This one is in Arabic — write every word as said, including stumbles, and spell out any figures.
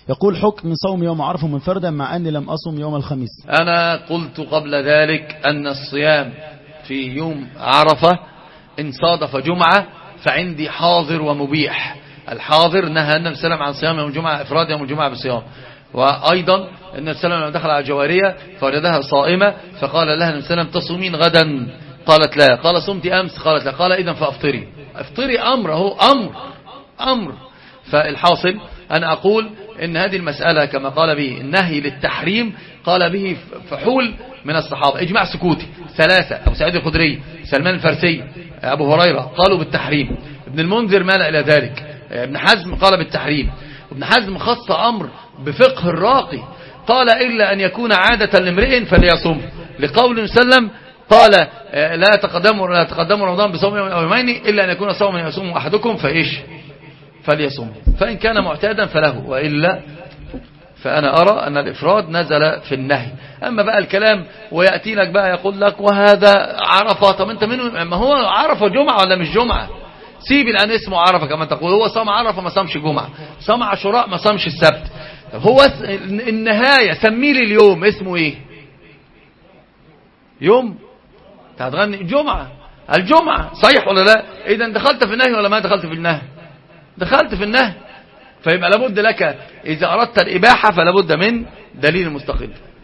يقول حكم صوم يوم عرفة منفردا مع أني لم أصم يوم الخميس. أنا قلت قبل ذلك أن الصيام في يوم عرفة إن صادف جمعة فعندي حاضر ومبيح. الحاضر نهى النبي صلى الله عليه وسلم عن صيام يوم الجمعة، إفراد يوم الجمعة بصيام. وأيضا النبي صلى الله عليه وسلم دخل على جوارية فوجدها صائمة فقال لها النبي صلى الله عليه وسلم تصومين غدا؟ قالت لا. قال صمت أمس؟ قالت لا. قال إذن فأفطري. افطري أمر، هو أمر أمر. فالحاصل أنا أقول إن هذه المسألة كما قال به النهي للتحريم قال به فحول من الصحابة، إجماع سكوتي ثلاثة: أبو سعيد الخدري، سلمان الفارسي، أبو هريرة، قالوا بالتحريم. ابن المنذر مال إلى ذلك. ابن حزم قال بالتحريم. ابن حزم خص أمر بفقه الراقي، قال إلا أن يكون عادة لامرئ فليصوم، لقول وسلم قال لا تقدموا لا تقدموا رمضان بصوم يوم أو يومين إلا أن يكون صوما يصوم أحدكم فإيش فليصوم، فإن كان معتادا فله، وإلا فأنا أرى أن الإفراد نزل في النهي. أما بقى الكلام ويأتي لك بقى يقول لك وهذا عرفة، طب أنت منه؟ ما هو عرفة جمعة ولا مش جمعة؟ سيب الآن اسمه عرفة كما تقول، هو صام عرفة ما صامش جمعة، صام عاشوراء ما صامش السبت. هو النهاية سميه لي اليوم اسمه ايه؟ يوم هتغني جمعة، الجمعة صحيح ولا لا؟ إذا دخلت في النهي ولا ما دخلت في النهي؟ دخلت في النهي. فيبقى لابد لك إذا أردت الإباحة فلابد من دليل مستقل.